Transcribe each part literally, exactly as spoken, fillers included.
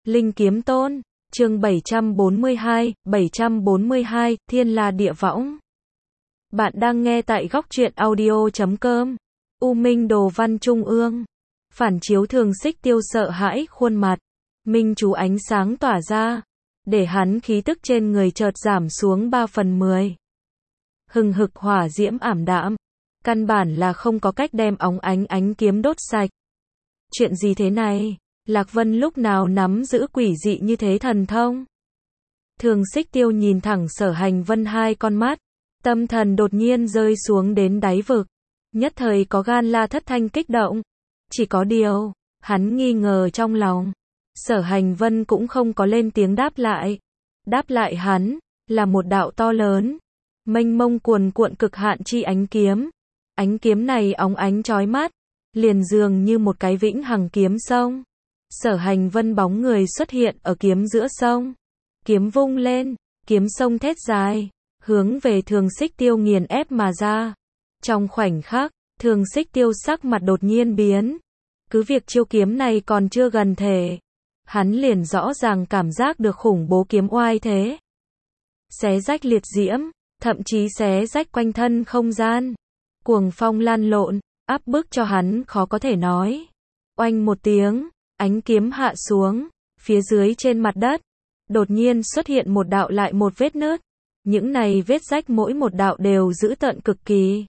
Linh Kiếm Tôn, chương bảy trăm bốn mươi hai, bảy trăm bốn mươi hai, Thiên La Địa Võng. Bạn đang nghe tại góc truyện audio chấm com. U Minh Đồ Văn Trung ương. Phản chiếu Thường Xích Tiêu sợ hãi khuôn mặt. Minh chú ánh sáng tỏa ra, để hắn khí tức trên người chợt giảm xuống ba phần mười. Hừng hực hỏa diễm ảm đạm, căn bản là không có cách đem óng ánh ánh kiếm đốt sạch. Chuyện gì thế này? Lạc Vân lúc nào nắm giữ quỷ dị như thế thần thông? Thường Xích Tiêu nhìn thẳng Sở Hành Vân hai con mắt, tâm thần đột nhiên rơi xuống đến đáy vực, nhất thời có gan la thất thanh kích động. Chỉ có điều, hắn nghi ngờ trong lòng. Sở Hành Vân cũng không có lên tiếng đáp lại. Đáp lại hắn, là một đạo to lớn, mênh mông cuồn cuộn cực hạn chi ánh kiếm. Ánh kiếm này óng ánh chói mắt, liền dường như một cái vĩnh hằng kiếm sông. Sở Hành Vân bóng người xuất hiện ở kiếm giữa sông. Kiếm vung lên, kiếm sông thét dài, hướng về Thường Xích Tiêu nghiền ép mà ra. Trong khoảnh khắc, Thường Xích Tiêu sắc mặt đột nhiên biến. Cứ việc chiêu kiếm này còn chưa gần thể, hắn liền rõ ràng cảm giác được khủng bố kiếm oai thế. Xé rách liệt diễm, thậm chí xé rách quanh thân không gian. Cuồng phong lan lộn, áp bức cho hắn khó có thể nói. Oanh một tiếng, ánh kiếm hạ xuống, phía dưới trên mặt đất, đột nhiên xuất hiện một đạo lại một vết nứt. Những này vết rách mỗi một đạo đều dữ tợn cực kỳ.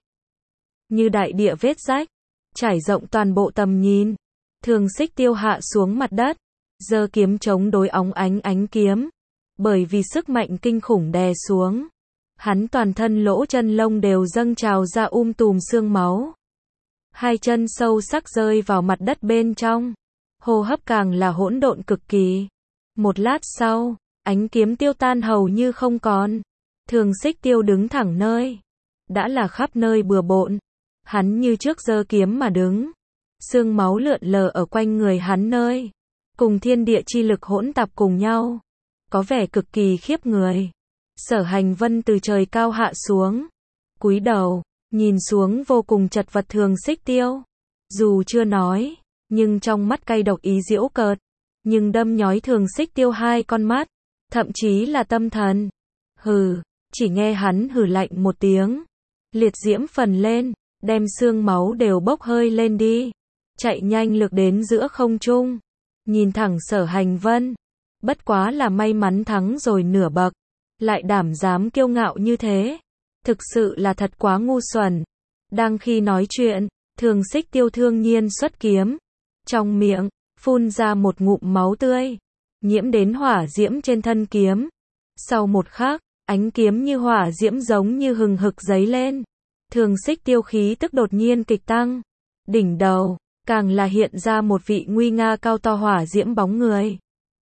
Như đại địa vết rách, trải rộng toàn bộ tầm nhìn. Thường Xích Tiêu hạ xuống mặt đất, giơ kiếm chống đối óng ánh ánh kiếm. Bởi vì sức mạnh kinh khủng đè xuống, hắn toàn thân lỗ chân lông đều dâng trào ra um tùm xương máu. Hai chân sâu sắc rơi vào mặt đất bên trong, hô hấp càng là hỗn độn cực kỳ. Một lát sau, ánh kiếm tiêu tan hầu như không còn. Thường Xích Tiêu đứng thẳng nơi, đã là khắp nơi bừa bộn. Hắn như trước giơ kiếm mà đứng, xương máu lượn lờ ở quanh người hắn nơi, cùng thiên địa chi lực hỗn tạp cùng nhau, có vẻ cực kỳ khiếp người. Sở Hành Vân từ trời cao hạ xuống, cúi đầu, nhìn xuống vô cùng chật vật Thường Xích Tiêu. Dù chưa nói, nhưng trong mắt cay độc ý giễu cợt, nhưng đâm nhói Thường Xích Tiêu hai con mắt, thậm chí là tâm thần. Hừ, chỉ nghe hắn hừ lạnh một tiếng, liệt diễm phần lên, đem xương máu đều bốc hơi lên đi, chạy nhanh lược đến giữa không trung, nhìn thẳng Sở Hành Vân. Bất quá là may mắn thắng rồi nửa bậc, lại đảm dám kiêu ngạo như thế, thực sự là thật quá ngu xuẩn. Đang khi nói chuyện, Thường Xích Tiêu thương nhiên xuất kiếm, trong miệng phun ra một ngụm máu tươi, nhiễm đến hỏa diễm trên thân kiếm. Sau một khắc, ánh kiếm như hỏa diễm giống như hừng hực dấy lên. Thường Xích Tiêu khí tức đột nhiên kịch tăng, đỉnh đầu càng là hiện ra một vị nguy nga cao to hỏa diễm bóng người.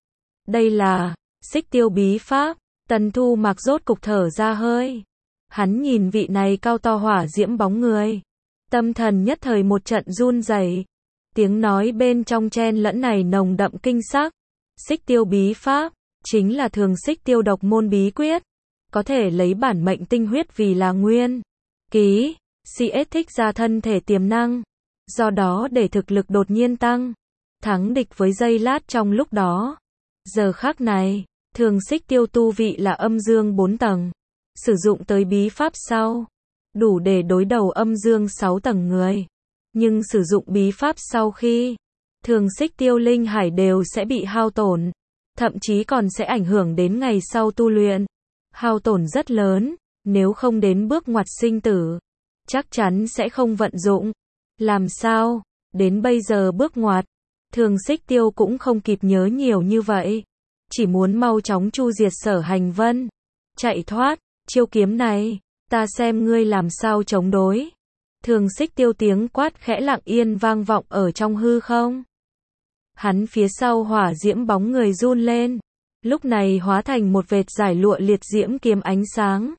Đây là Xích Tiêu bí pháp. Tần Thu Mạc rốt cục thở ra hơi. Hắn nhìn vị này cao to hỏa diễm bóng người, tâm thần nhất thời một trận run rẩy. Tiếng nói bên trong chen lẫn này nồng đậm kinh sắc. Xích Tiêu bí pháp chính là Thường Xích Tiêu độc môn bí quyết, có thể lấy bản mệnh tinh huyết vì là nguyên ký, xê ét thích ra thân thể tiềm năng, do đó để thực lực đột nhiên tăng, thắng địch với giây lát trong lúc đó. Giờ khắc này, Thường Xích Tiêu tu vị là âm dương bốn tầng, sử dụng tới bí pháp sau, đủ để đối đầu âm dương sáu tầng người. Nhưng sử dụng bí pháp sau khi, Thường Xích Tiêu linh hải đều sẽ bị hao tổn, thậm chí còn sẽ ảnh hưởng đến ngày sau tu luyện. Hao tổn rất lớn, nếu không đến bước ngoặt sinh tử, chắc chắn sẽ không vận dụng. Làm sao? Đến bây giờ bước ngoặt, Thường Xích Tiêu cũng không kịp nhớ nhiều như vậy, chỉ muốn mau chóng chu diệt Sở Hành Vân, chạy thoát. Chiêu kiếm này, ta xem ngươi làm sao chống đối. Thường Xích Tiêu tiếng quát khẽ lặng yên vang vọng ở trong hư không. Hắn phía sau hỏa diễm bóng người run lên, lúc này hóa thành một vệt giải lụa liệt diễm kiếm ánh sáng.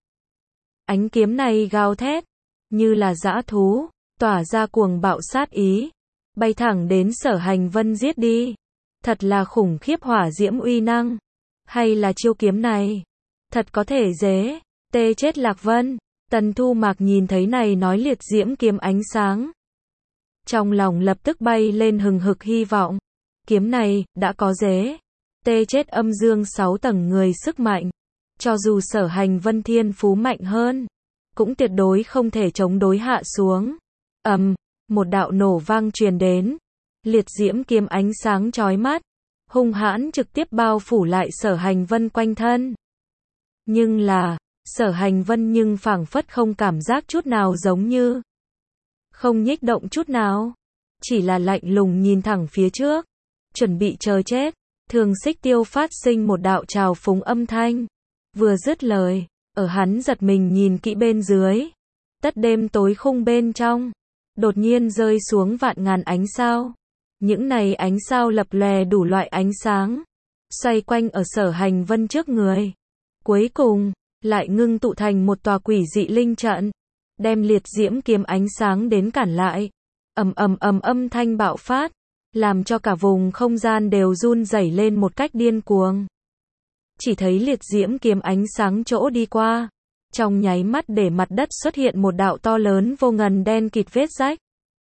Ánh kiếm này gào thét, như là dã thú, tỏa ra cuồng bạo sát ý, bay thẳng đến Sở Hành Vân giết đi. Thật là khủng khiếp hỏa diễm uy năng, hay là chiêu kiếm này, thật có thể dễ tê chết Lạc Vân. Tần Thu Mạc nhìn thấy này nói liệt diễm kiếm ánh sáng, trong lòng lập tức bay lên hừng hực hy vọng. Kiếm này đã có dễ Tê chết âm dương sáu tầng người sức mạnh. Cho dù Sở Hành Vân thiên phú mạnh hơn, cũng tuyệt đối không thể chống đối hạ xuống. Ầm, một đạo nổ vang truyền đến. Liệt diễm kiếm ánh sáng chói mắt, hung hãn trực tiếp bao phủ lại Sở Hành Vân quanh thân. Nhưng là, Sở Hành Vân nhưng phảng phất không cảm giác chút nào, giống như không nhích động chút nào, chỉ là lạnh lùng nhìn thẳng phía trước, chuẩn bị chờ chết. Thường Xích Tiêu phát sinh một đạo trào phúng âm thanh, vừa dứt lời, ở hắn giật mình nhìn kỹ bên dưới, tất đêm tối khung bên trong, đột nhiên rơi xuống vạn ngàn ánh sao. Những này ánh sao lập lòe đủ loại ánh sáng, xoay quanh ở Sở Hành Vân trước người. Cuối cùng, lại ngưng tụ thành một tòa quỷ dị linh trận, đem liệt diễm kiếm ánh sáng đến cản lại. Ầm ầm ầm âm thanh bạo phát, làm cho cả vùng không gian đều run rẩy lên một cách điên cuồng. Chỉ thấy liệt diễm kiếm ánh sáng chỗ đi qua, trong nháy mắt để mặt đất xuất hiện một đạo to lớn vô ngần đen kịt vết rách.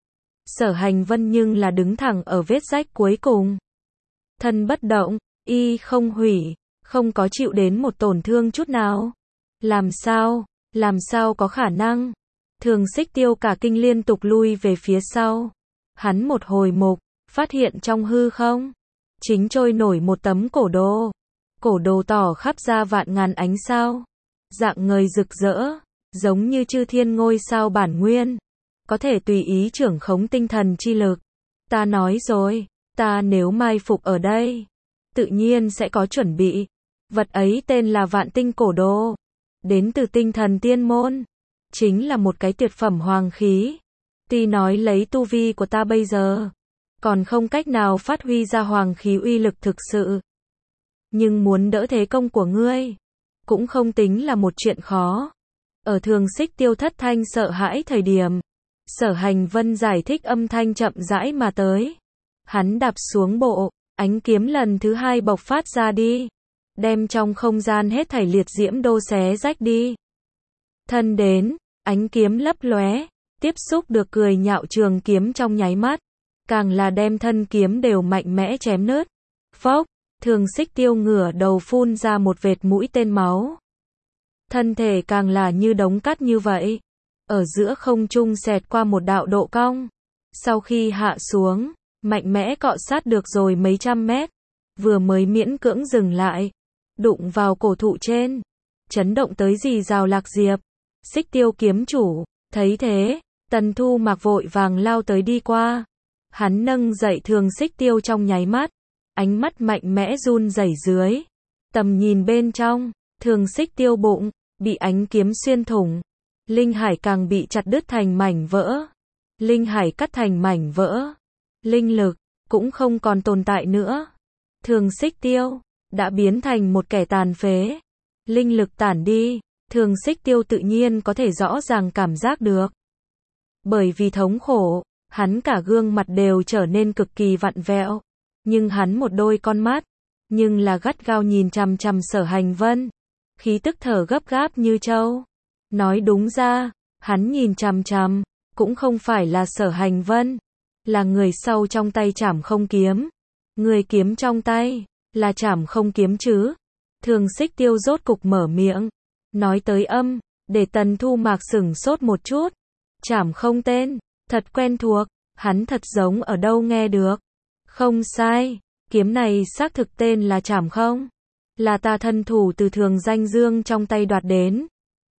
Sở Hành Vân nhưng là đứng thẳng ở vết rách cuối cùng. Thân bất động, y không hủy, không có chịu đến một tổn thương chút nào. Làm sao, làm sao có khả năng? Thường Xích Tiêu cả kinh liên tục lui về phía sau. Hắn một hồi mục, phát hiện trong hư không, chính trôi nổi một tấm cổ đồ. Cổ đồ tỏ khắp ra vạn ngàn ánh sao, dạng ngời rực rỡ, giống như chư thiên ngôi sao bản nguyên, có thể tùy ý trưởng khống tinh thần chi lực. Ta nói rồi, ta nếu mai phục ở đây, tự nhiên sẽ có chuẩn bị. Vật ấy tên là Vạn Tinh Cổ Đồ, đến từ tinh thần tiên môn, chính là một cái tuyệt phẩm hoàng khí. Tuy nói lấy tu vi của ta bây giờ, còn không cách nào phát huy ra hoàng khí uy lực thực sự, nhưng muốn đỡ thế công của ngươi, cũng không tính là một chuyện khó. Ở Thường Xích Tiêu thất thanh sợ hãi thời điểm, Sở Hành Vân giải thích âm thanh chậm rãi mà tới. Hắn đạp xuống bộ, ánh kiếm lần thứ hai bộc phát ra đi, đem trong không gian hết thảy liệt diễm đô xé rách đi. Thân đến, ánh kiếm lấp lóe, tiếp xúc được cười nhạo trường kiếm trong nháy mắt, càng là đem thân kiếm đều mạnh mẽ chém nứt. Phốc, Thường Xích Tiêu ngửa đầu phun ra một vệt mũi tên máu. Thân thể càng là như đống cát như vậy, ở giữa không trung xẹt qua một đạo độ cong. Sau khi hạ xuống, mạnh mẽ cọ sát được rồi mấy trăm mét, vừa mới miễn cưỡng dừng lại, đụng vào cổ thụ trên, chấn động tới rì rào lạc diệp. Xích Tiêu kiếm chủ, thấy thế, Tần Thu Mạc vội vàng lao tới đi qua. Hắn nâng dậy Thường Xích Tiêu trong nháy mắt, ánh mắt mạnh mẽ run rẩy dưới. Tầm nhìn bên trong, Thường Xích Tiêu bụng, bị ánh kiếm xuyên thủng. Linh hải càng bị chặt đứt thành mảnh vỡ. Linh hải cắt thành mảnh vỡ. Linh lực, cũng không còn tồn tại nữa. Thường Xích Tiêu, đã biến thành một kẻ tàn phế. Linh lực tản đi, Thường Xích Tiêu tự nhiên có thể rõ ràng cảm giác được. Bởi vì thống khổ, hắn cả gương mặt đều trở nên cực kỳ vặn vẹo. Nhưng hắn một đôi con mắt, nhưng là gắt gao nhìn chằm chằm Sở Hành Vân. Khí tức thở gấp gáp như trâu. Nói đúng ra, hắn nhìn chằm chằm, cũng không phải là Sở Hành Vân, là người sau trong tay Trảm Không kiếm. Người kiếm trong tay, là Trảm Không kiếm chứ. Thường Xích Tiêu rốt cục mở miệng, nói tới âm, để Tần Thu Mạc sửng sốt một chút. Trảm Không tên, thật quen thuộc, hắn thật giống ở đâu nghe được. Không sai, kiếm này xác thực tên là Trảm Không, là ta thân thủ từ Thường Danh Dương trong tay đoạt đến.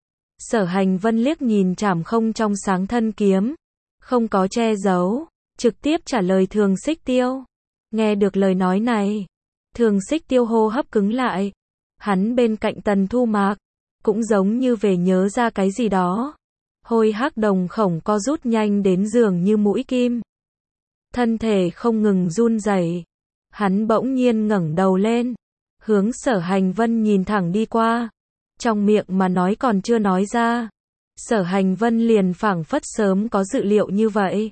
Sở Hành Vân liếc nhìn Trảm Không trong sáng thân kiếm, không có che giấu, trực tiếp trả lời Thường Xích Tiêu. Nghe được lời nói này, Thường Xích Tiêu hô hấp cứng lại. Hắn bên cạnh Tần Thu Mạc, cũng giống như về nhớ ra cái gì đó. Hôi hắc đồng khổng co rút nhanh đến dường như mũi kim. Thân thể không ngừng run rẩy. Hắn bỗng nhiên ngẩng đầu lên, hướng Sở Hành Vân nhìn thẳng đi qua. Trong miệng mà nói còn chưa nói ra, Sở Hành Vân liền phảng phất sớm có dự liệu như vậy.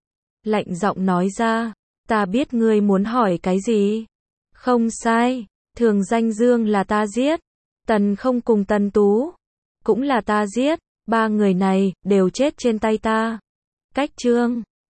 Lạnh giọng nói ra, ta biết ngươi muốn hỏi cái gì. Không sai, Thường Danh Dương là ta giết, Tần Không cùng Tần Tú cũng là ta giết, ba người này đều chết trên tay ta. Cách chương